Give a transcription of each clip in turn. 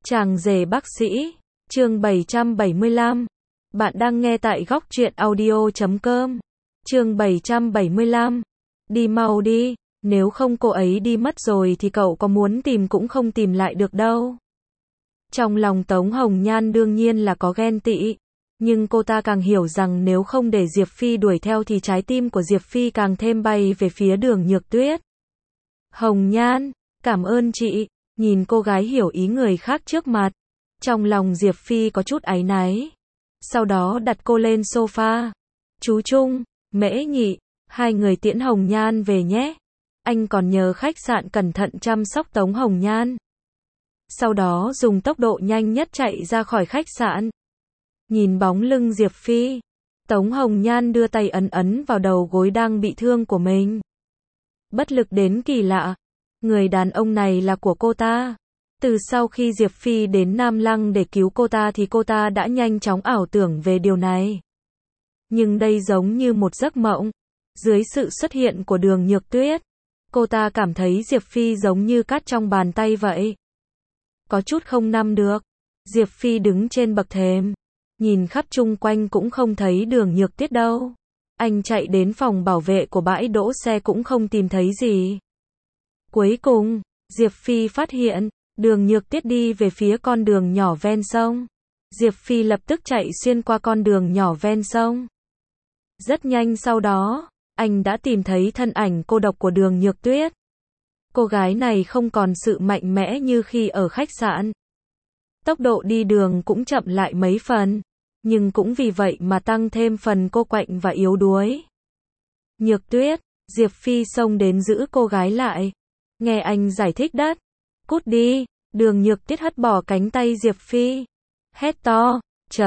Chàng rể bác sĩ, chương 775. Bạn đang nghe tại góc truyện audio.com. Chương 775. Đi mau đi, nếu không cô ấy đi mất rồi thì cậu có muốn tìm cũng không tìm lại được đâu. Trong lòng Tống Hồng Nhan đương nhiên là có ghen tị, nhưng cô ta càng hiểu rằng nếu không để Diệp Phi đuổi theo thì trái tim của Diệp Phi càng thêm bay về phía Đường Nhược Tuyết. Hồng Nhan, cảm ơn chị. Nhìn cô gái hiểu ý người khác trước mặt, trong lòng Diệp Phi có chút áy náy. Sau đó đặt cô lên sofa. Chú Trung, Mễ Nhị, hai người tiễn Hồng Nhan về nhé. Anh còn nhờ khách sạn cẩn thận chăm sóc Tống Hồng Nhan. Sau đó dùng tốc độ nhanh nhất chạy ra khỏi khách sạn. Nhìn bóng lưng Diệp Phi, Tống Hồng Nhan đưa tay ấn ấn vào đầu gối đang bị thương của mình. Bất lực đến kỳ lạ. Người đàn ông này là của cô ta. Từ sau khi Diệp Phi đến Nam Lăng để cứu cô ta thì cô ta đã nhanh chóng ảo tưởng về điều này. Nhưng đây giống như một giấc mộng. Dưới sự xuất hiện của Đường Nhược Tuyết, cô ta cảm thấy Diệp Phi giống như cát trong bàn tay vậy. Có chút không nắm được. Diệp Phi đứng trên bậc thềm, nhìn khắp chung quanh cũng không thấy Đường Nhược Tuyết đâu. Anh chạy đến phòng bảo vệ của bãi đỗ xe cũng không tìm thấy gì. Cuối cùng, Diệp Phi phát hiện, Đường Nhược Tuyết đi về phía con đường nhỏ ven sông. Diệp Phi lập tức chạy xuyên qua con đường nhỏ ven sông. Rất nhanh sau đó, anh đã tìm thấy thân ảnh cô độc của Đường Nhược Tuyết. Cô gái này không còn sự mạnh mẽ như khi ở khách sạn. Tốc độ đi đường cũng chậm lại mấy phần, nhưng cũng vì vậy mà tăng thêm phần cô quạnh và yếu đuối. Nhược Tuyết, Diệp Phi xông đến giữ cô gái lại. Nghe anh giải thích đất. Cút đi, Đường Nhược Tuyết hất bỏ cánh tay Diệp Phi. Hét to,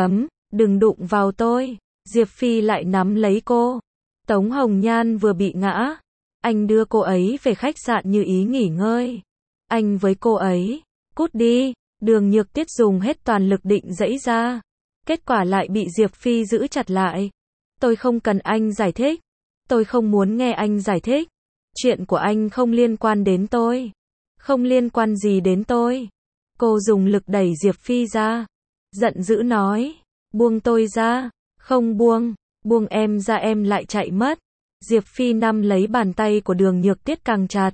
đừng đụng vào tôi. Diệp Phi lại nắm lấy cô. Tống Hồng Nhan vừa bị ngã. Anh đưa cô ấy về khách sạn như ý nghỉ ngơi. Anh với cô ấy, cút đi. Đường Nhược Tuyết dùng hết toàn lực định giãy ra. Kết quả lại bị Diệp Phi giữ chặt lại. Tôi không cần anh giải thích. Tôi không muốn nghe anh giải thích. Chuyện của anh không liên quan đến tôi. Không liên quan gì đến tôi. Cô dùng lực đẩy Diệp Phi ra. Giận dữ nói. Buông tôi ra. Không buông. Buông em ra em lại chạy mất. Diệp Phi nắm lấy bàn tay của Đường Nhược Tuyết càng chặt.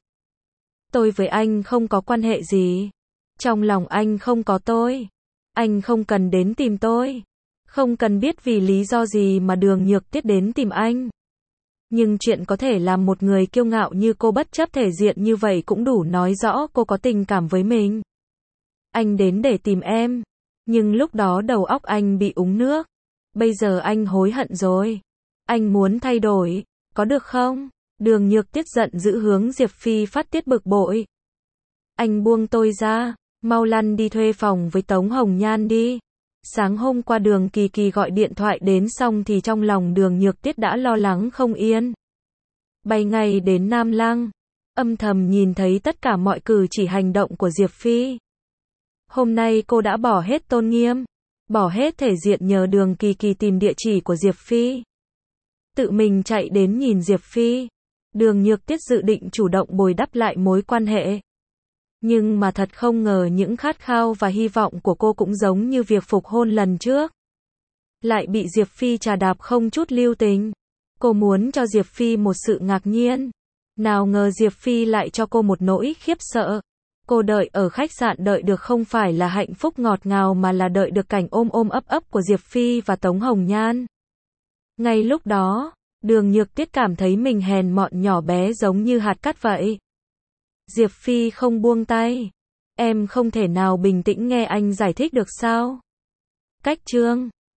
Tôi với anh không có quan hệ gì. Trong lòng anh không có tôi. Anh không cần đến tìm tôi. Không cần biết vì lý do gì mà Đường Nhược Tuyết đến tìm anh. Nhưng chuyện có thể làm một người kiêu ngạo như cô bất chấp thể diện như vậy cũng đủ nói rõ cô có tình cảm với mình. Anh đến để tìm em. Nhưng lúc đó đầu óc anh bị úng nước. Bây giờ anh hối hận rồi. Anh muốn thay đổi. Có được không? Đường Nhược Tuyết giận dữ hướng Diệp Phi phát tiết bực bội. Anh buông tôi ra. Mau lăn đi thuê phòng với Tống Hồng Nhan đi. Sáng hôm qua Đường Kỳ Kỳ gọi điện thoại đến xong thì trong lòng Đường Nhược Tuyết đã lo lắng không yên. Bay ngay đến Nam Lăng, âm thầm nhìn thấy tất cả mọi cử chỉ hành động của Diệp Phi. Hôm nay cô đã bỏ hết tôn nghiêm, bỏ hết thể diện nhờ Đường Kỳ Kỳ tìm địa chỉ của Diệp Phi. Tự mình chạy đến nhìn Diệp Phi. Đường Nhược Tuyết dự định chủ động bồi đắp lại mối quan hệ. Nhưng mà thật không ngờ những khát khao và hy vọng của cô cũng giống như việc phục hôn lần trước. Lại bị Diệp Phi trà đạp không chút lưu tình. Cô muốn cho Diệp Phi một sự ngạc nhiên. Nào ngờ Diệp Phi lại cho cô một nỗi khiếp sợ. Cô đợi ở khách sạn đợi được không phải là hạnh phúc ngọt ngào mà là đợi được cảnh ôm ôm ấp ấp của Diệp Phi và Tống Hồng Nhan. Ngay lúc đó, Đường Nhược Tuyết cảm thấy mình hèn mọn nhỏ bé giống như hạt cát vậy. Diệp Phi không buông tay. Em không thể nào bình tĩnh nghe anh giải thích được sao? Cách chương